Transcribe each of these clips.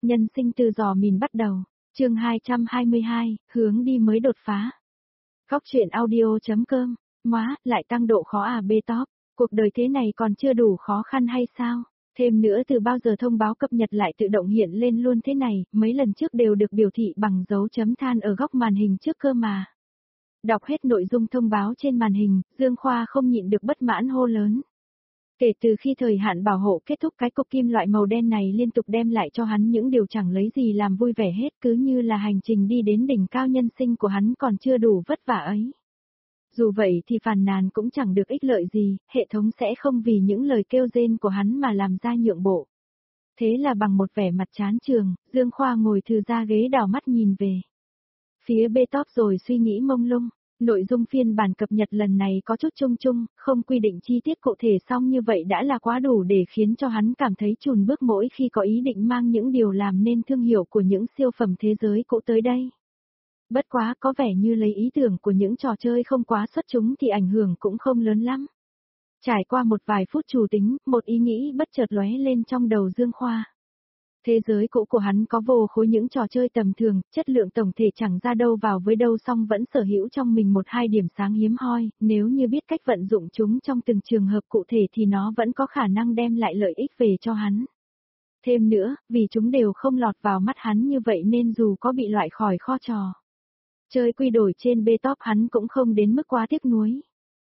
Nhân sinh từ giò mìn bắt đầu, chương 222, hướng đi mới đột phá. Góc truyện audio.com, móa, lại tăng độ khó à bê top, cuộc đời thế này còn chưa đủ khó khăn hay sao? Thêm nữa từ bao giờ thông báo cập nhật lại tự động hiện lên luôn thế này, mấy lần trước đều được biểu thị bằng dấu chấm than ở góc màn hình trước cơ mà. Đọc hết nội dung thông báo trên màn hình, Dương Khoa không nhịn được bất mãn hô lớn. Kể từ khi thời hạn bảo hộ kết thúc, cái cục kim loại màu đen này liên tục đem lại cho hắn những điều chẳng lấy gì làm vui vẻ hết, cứ như là hành trình đi đến đỉnh cao nhân sinh của hắn còn chưa đủ vất vả ấy. Dù vậy thì phàn nàn cũng chẳng được ích lợi gì, hệ thống sẽ không vì những lời kêu rên của hắn mà làm ra nhượng bộ. Thế là bằng một vẻ mặt chán chường, Dương Khoa ngồi thư ra ghế đảo mắt nhìn về phía bê top rồi suy nghĩ mông lung. Nội dung phiên bản cập nhật lần này có chút chung chung, không quy định chi tiết cụ thể, song như vậy đã là quá đủ để khiến cho hắn cảm thấy chùn bước mỗi khi có ý định mang những điều làm nên thương hiệu của những siêu phẩm thế giới cũ tới đây. Bất quá có vẻ như lấy ý tưởng của những trò chơi không quá xuất chúng thì ảnh hưởng cũng không lớn lắm. Trải qua một vài phút trù tính, một ý nghĩ bất chợt lóe lên trong đầu Dương Khoa. Thế giới cũ của hắn có vô khối những trò chơi tầm thường, chất lượng tổng thể chẳng ra đâu vào với đâu, song vẫn sở hữu trong mình một hai điểm sáng hiếm hoi, nếu như biết cách vận dụng chúng trong từng trường hợp cụ thể thì nó vẫn có khả năng đem lại lợi ích về cho hắn. Thêm nữa, vì chúng đều không lọt vào mắt hắn như vậy nên dù có bị loại khỏi kho trò chơi quy đổi trên bê top hắn cũng không đến mức quá tiếc nuối.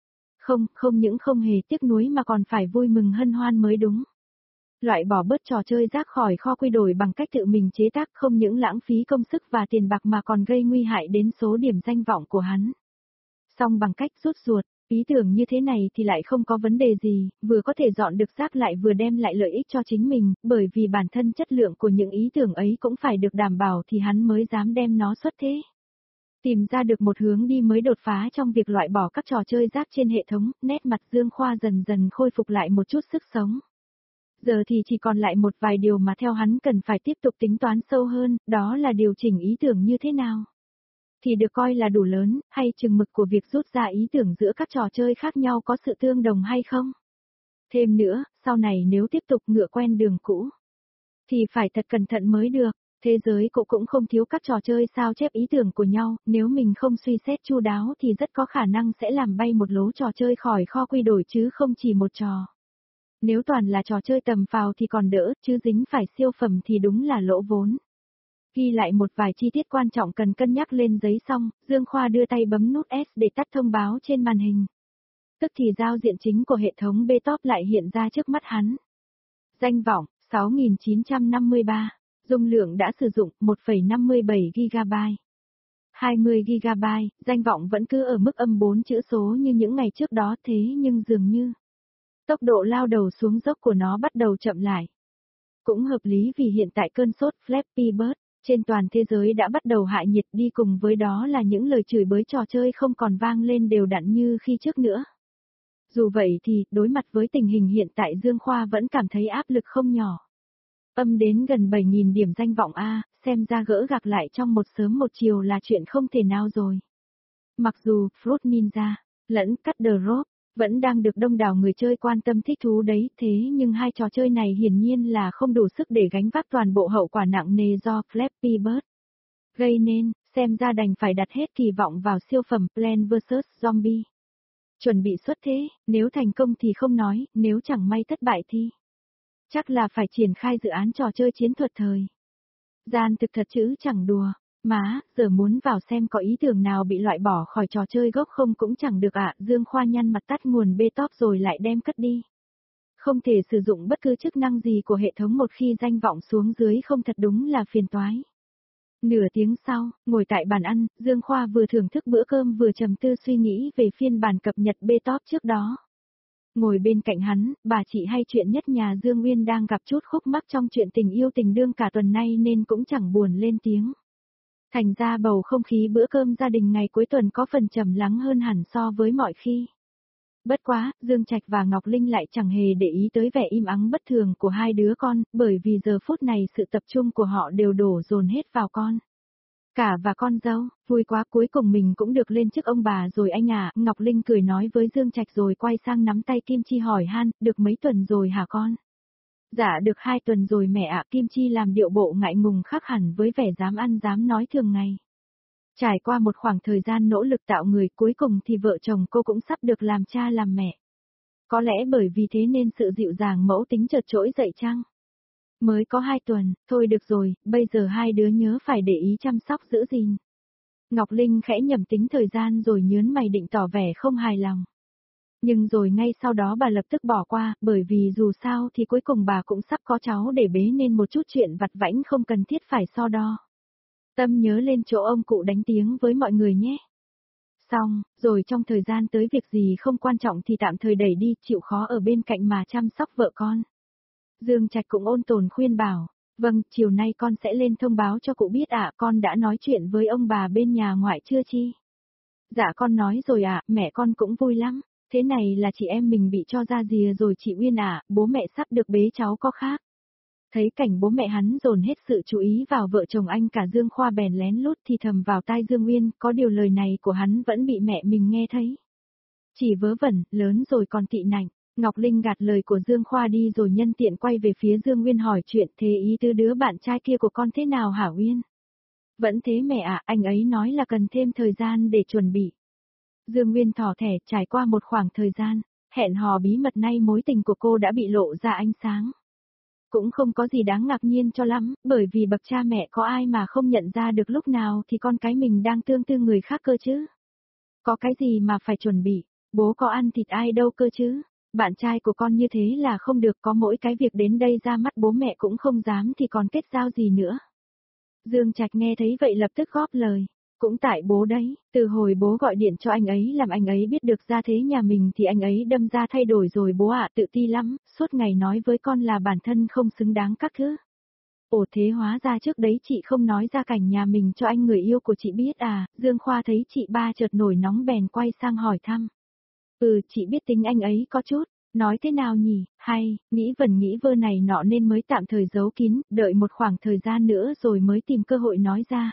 Không những không hề tiếc nuối mà còn phải vui mừng hân hoan mới đúng. Loại bỏ bớt trò chơi rác khỏi kho quy đổi bằng cách tự mình chế tác không những lãng phí công sức và tiền bạc mà còn gây nguy hại đến số điểm danh vọng của hắn. Song bằng cách rút ruột, ý tưởng như thế này thì lại không có vấn đề gì, vừa có thể dọn được rác lại vừa đem lại lợi ích cho chính mình, bởi vì bản thân chất lượng của những ý tưởng ấy cũng phải được đảm bảo thì hắn mới dám đem nó xuất thế. Tìm ra được một hướng đi mới đột phá trong việc loại bỏ các trò chơi rác trên hệ thống, nét mặt Dương Khoa dần dần khôi phục lại một chút sức sống. Giờ thì chỉ còn lại một vài điều mà theo hắn cần phải tiếp tục tính toán sâu hơn, đó là điều chỉnh ý tưởng như thế nào. Thì được coi là đủ lớn, hay chừng mực của việc rút ra ý tưởng giữa các trò chơi khác nhau có sự tương đồng hay không. Thêm nữa, sau này nếu tiếp tục ngựa quen đường cũ, thì phải thật cẩn thận mới được. Thế giới cũ cũng không thiếu các trò chơi sao chép ý tưởng của nhau, nếu mình không suy xét chu đáo thì rất có khả năng sẽ làm bay một lố trò chơi khỏi kho quy đổi chứ không chỉ một trò. Nếu toàn là trò chơi tầm phào thì còn đỡ, chứ dính phải siêu phẩm thì đúng là lỗ vốn. Ghi lại một vài chi tiết quan trọng cần cân nhắc lên giấy xong, Dương Khoa đưa tay bấm nút S để tắt thông báo trên màn hình. Tức thì giao diện chính của hệ thống bê top lại hiện ra trước mắt hắn. Danh vọng, 6.953. Dung lượng đã sử dụng, 1,57 GB. 20 GB, danh vọng vẫn cứ ở mức âm 4 chữ số như những ngày trước đó, thế nhưng dường như tốc độ lao đầu xuống dốc của nó bắt đầu chậm lại. Cũng hợp lý vì hiện tại cơn sốt Flappy Bird trên toàn thế giới đã bắt đầu hạ nhiệt, đi cùng với đó là những lời chửi bới trò chơi không còn vang lên đều đặn như khi trước nữa. Dù vậy thì, đối mặt với tình hình hiện tại Dương Khoa vẫn cảm thấy áp lực không nhỏ. Âm đến gần 7.000 điểm danh vọng A, xem ra gỡ gạc lại trong một sớm một chiều là chuyện không thể nào rồi. Mặc dù Fruit Ninja lẫn Cut the Rope vẫn đang được đông đảo người chơi quan tâm thích thú đấy, thế nhưng hai trò chơi này hiển nhiên là không đủ sức để gánh vác toàn bộ hậu quả nặng nề do Flappy Bird gây nên, xem ra đành phải đặt hết kỳ vọng vào siêu phẩm Plants vs Zombie. Chuẩn bị xuất thế, nếu thành công thì không nói, nếu chẳng may thất bại thì chắc là phải triển khai dự án trò chơi chiến thuật thời gian thực thật chứ chẳng đùa. Má, giờ muốn vào xem có ý tưởng nào bị loại bỏ khỏi trò chơi gốc không cũng chẳng được ạ. Dương Khoa nhăn mặt tắt nguồn bê top rồi lại đem cất đi. Không thể sử dụng bất cứ chức năng gì của hệ thống một khi danh vọng xuống dưới không, thật đúng là phiền toái. Nửa tiếng sau, ngồi tại bàn ăn, Dương Khoa vừa thưởng thức bữa cơm vừa trầm tư suy nghĩ về phiên bản cập nhật bê top trước đó. Ngồi bên cạnh hắn, bà chị hay chuyện nhất nhà Dương Uyên đang gặp chút khúc mắc trong chuyện tình yêu tình đương cả tuần nay nên cũng chẳng buồn lên tiếng. Thành ra bầu không khí bữa cơm gia đình ngày cuối tuần có phần trầm lắng hơn hẳn so với mọi khi. Bất quá, Dương Trạch và Ngọc Linh lại chẳng hề để ý tới vẻ im ắng bất thường của hai đứa con, bởi vì giờ phút này sự tập trung của họ đều đổ dồn hết vào con cả và con dâu. Vui quá, cuối cùng mình cũng được lên chức ông bà rồi anh à. Ngọc Linh cười nói với Dương Trạch rồi quay sang nắm tay Kim Chi hỏi han, được mấy tuần rồi hả con? Dạ được 2 tuần rồi mẹ ạ, Kim Chi làm điệu bộ ngại ngùng khác hẳn với vẻ dám ăn dám nói thường ngày. Trải qua một khoảng thời gian nỗ lực tạo người, cuối cùng thì vợ chồng cô cũng sắp được làm cha làm mẹ. Có lẽ bởi vì thế nên sự dịu dàng mẫu tính chợt trỗi dậy chăng? Mới có 2 tuần, thôi được rồi, bây giờ hai đứa nhớ phải để ý chăm sóc giữ gìn. Ngọc Linh khẽ nhẩm tính thời gian rồi nhớn mày định tỏ vẻ không hài lòng. Nhưng rồi ngay sau đó bà lập tức bỏ qua, bởi vì dù sao thì cuối cùng bà cũng sắp có cháu để bế nên một chút chuyện vặt vãnh không cần thiết phải so đo. Tâm nhớ lên chỗ ông cụ đánh tiếng với mọi người nhé. Xong, rồi trong thời gian tới việc gì không quan trọng thì tạm thời đẩy đi, chịu khó ở bên cạnh mà chăm sóc vợ con. Dương Trạch cũng ôn tồn khuyên bảo, vâng, chiều nay con sẽ lên thông báo cho cụ biết ạ, con đã nói chuyện với ông bà bên nhà ngoại chưa chi? Dạ con nói rồi ạ, mẹ con cũng vui lắm. Thế này là chị em mình bị cho ra rìa rồi chị Uyên ạ, bố mẹ sắp được bế cháu có khác. Thấy cảnh bố mẹ hắn dồn hết sự chú ý vào vợ chồng anh cả Dương Khoa bèn lén lút thì thầm vào tai Dương Uyên, có điều lời này của hắn vẫn bị mẹ mình nghe thấy. Chỉ vớ vẩn, lớn rồi còn tị nạnh. Ngọc Linh gạt lời của Dương Khoa đi rồi nhân tiện quay về phía Dương Uyên hỏi chuyện, thế ý tứ đứa bạn trai kia của con thế nào hả Uyên? Vẫn thế mẹ ạ, anh ấy nói là cần thêm thời gian để chuẩn bị. Dương Nguyên thỏ thẻ, trải qua một khoảng thời gian, hẹn hò bí mật nay mối tình của cô đã bị lộ ra ánh sáng. Cũng không có gì đáng ngạc nhiên cho lắm, bởi vì bậc cha mẹ có ai mà không nhận ra được lúc nào thì con cái mình đang tương tư người khác cơ chứ. Có cái gì mà phải chuẩn bị, bố có ăn thịt ai đâu cơ chứ. Bạn trai của con như thế là không được, có mỗi cái việc đến đây ra mắt bố mẹ cũng không dám thì còn kết giao gì nữa. Dương Trạch nghe thấy vậy lập tức góp lời. Cũng tại bố đấy, từ hồi bố gọi điện cho anh ấy làm anh ấy biết được ra thế nhà mình thì anh ấy đâm ra thay đổi rồi bố ạ, tự ti lắm, suốt ngày nói với con là bản thân không xứng đáng các thứ. Ồ thế hóa ra trước đấy chị không nói ra cảnh nhà mình cho anh người yêu của chị biết à, Dương Khoa thấy chị ba chợt nổi nóng bèn quay sang hỏi thăm. Chị biết tính anh ấy có chút. Nói thế nào nhỉ, hay, nghĩ vẩn nghĩ vơ này nọ nên mới tạm thời giấu kín, đợi một khoảng thời gian nữa rồi mới tìm cơ hội nói ra.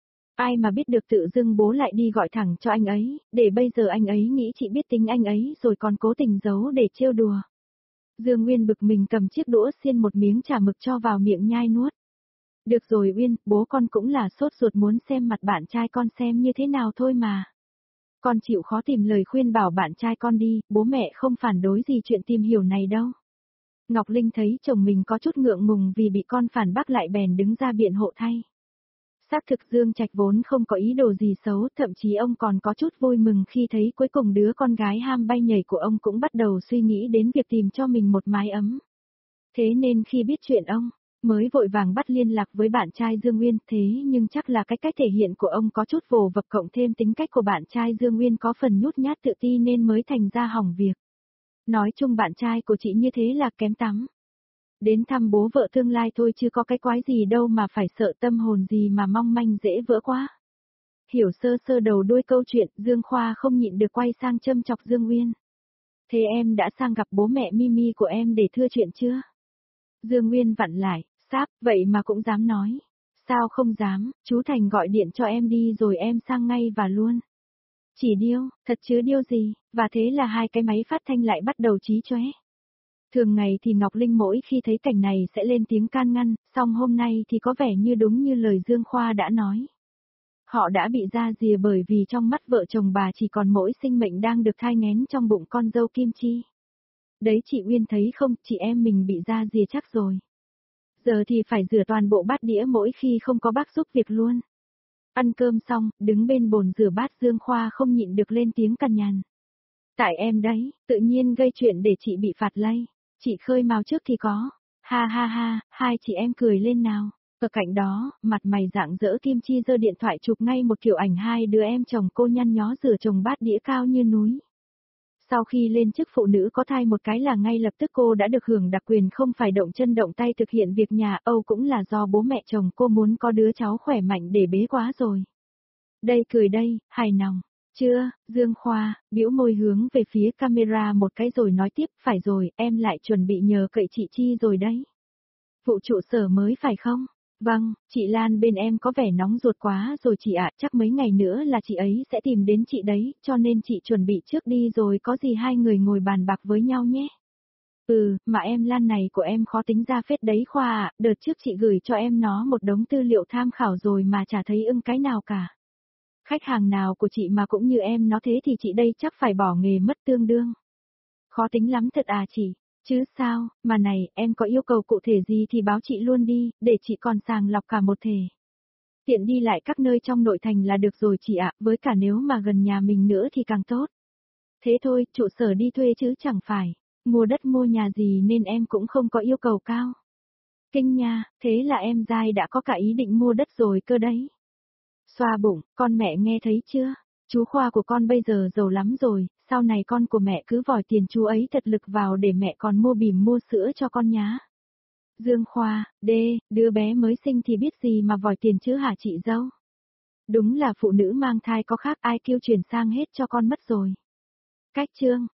Ai mà biết được tự dưng bố lại đi gọi thẳng cho anh ấy, để bây giờ anh ấy nghĩ chị biết tính anh ấy rồi còn cố tình giấu để trêu đùa. Dương Nguyên bực mình cầm chiếc đũa xiên một miếng chả mực cho vào miệng nhai nuốt. Được rồi Uyên, bố con cũng là sốt ruột muốn xem mặt bạn trai con xem như thế nào thôi mà. Con chịu khó tìm lời khuyên bảo bạn trai con đi, bố mẹ không phản đối gì chuyện tìm hiểu này đâu. Ngọc Linh thấy chồng mình có chút ngượng ngùng vì bị con phản bác lại bèn đứng ra biện hộ thay. Xác thực Dương Trạch vốn không có ý đồ gì xấu, thậm chí ông còn có chút vui mừng khi thấy cuối cùng đứa con gái ham bay nhảy của ông cũng bắt đầu suy nghĩ đến việc tìm cho mình một mái ấm. Thế nên khi biết chuyện ông, mới vội vàng bắt liên lạc với bạn trai Dương Nguyên, thế nhưng chắc là cái cách thể hiện của ông có chút vồ vập cộng thêm tính cách của bạn trai Dương Nguyên có phần nhút nhát tự ti nên mới thành ra hỏng việc. Nói chung bạn trai của chị như thế là kém tắm. Đến thăm bố vợ tương lai thôi chứ có cái quái gì đâu mà phải sợ tâm hồn gì mà mong manh dễ vỡ quá. Hiểu sơ sơ đầu đuôi câu chuyện, Dương Khoa không nhịn được quay sang châm chọc Dương Nguyên. Thế em đã sang gặp bố mẹ Mimi của em để thưa chuyện chưa? Dương Nguyên vặn lại, sáp, vậy mà cũng dám nói. Sao không dám, chú Thành gọi điện cho em đi rồi em sang ngay và luôn. Chỉ điêu, thật chứ điêu gì, và thế là hai cái máy phát thanh lại bắt đầu chí chóe. Thường ngày thì Ngọc Linh mỗi khi thấy cảnh này sẽ lên tiếng can ngăn, song hôm nay thì có vẻ như đúng như lời Dương Khoa đã nói. Họ đã bị ra rìa bởi vì trong mắt vợ chồng bà chỉ còn mỗi sinh mệnh đang được thai nghén trong bụng con dâu Kim Chi. Đấy chị Uyên thấy không, chị em mình bị ra rìa chắc rồi. Giờ thì phải rửa toàn bộ bát đĩa mỗi khi không có bác giúp việc luôn. Ăn cơm xong, đứng bên bồn rửa bát Dương Khoa không nhịn được lên tiếng cằn nhằn. Tại em đấy, tự nhiên gây chuyện để chị bị phạt lây. Chị khơi mào trước thì có. Ha ha ha, hai chị em cười lên nào. Ở cạnh đó, mặt mày rạng rỡ Kim Chi giơ điện thoại chụp ngay một kiểu ảnh hai đứa em chồng cô nhăn nhó rửa chồng bát đĩa cao như núi. Sau khi lên chức phụ nữ có thai một cái là ngay lập tức cô đã được hưởng đặc quyền không phải động chân động tay thực hiện việc nhà, Âu cũng là do bố mẹ chồng cô muốn có đứa cháu khỏe mạnh để bế quá rồi. Đây cười đây, hài lòng. Chưa, Dương Khoa, bĩu môi hướng về phía camera một cái rồi nói tiếp, phải rồi, em lại chuẩn bị nhờ cậy chị Chi rồi đấy. Vụ trụ sở mới phải không? Vâng, chị Lan bên em có vẻ nóng ruột quá rồi chị ạ, chắc mấy ngày nữa là chị ấy sẽ tìm đến chị đấy, cho nên chị chuẩn bị trước đi rồi có gì hai người ngồi bàn bạc với nhau nhé. Mà em Lan này của em khó tính ra phết đấy Khoa ạ, đợt trước chị gửi cho em nó một đống tư liệu tham khảo rồi mà chả thấy ưng cái nào cả. Khách hàng nào của chị mà cũng như em nó thế thì chị đây chắc phải bỏ nghề mất tương đương. Khó tính lắm thật à chị, chứ sao, mà này, em có yêu cầu cụ thể gì thì báo chị luôn đi, để chị còn sàng lọc cả một thể. Tiện đi lại các nơi trong nội thành là được rồi chị ạ, với cả nếu mà gần nhà mình nữa thì càng tốt. Thế thôi, trụ sở đi thuê chứ chẳng phải, mua đất mua nhà gì nên em cũng không có yêu cầu cao. Kinh nha, thế là em dai đã có cả ý định mua đất rồi cơ đấy. Xoa bụng, con mẹ nghe thấy chưa? Chú Khoa của con bây giờ giàu lắm rồi, sau này con của mẹ cứ vòi tiền chú ấy thật lực vào để mẹ còn mua bỉm mua sữa cho con nhá. Dương Khoa, đứa bé mới sinh thì biết gì mà vòi tiền chứ hả chị dâu? Đúng là phụ nữ mang thai có khác ai kêu chuyển sang hết cho con mất rồi. Cách chương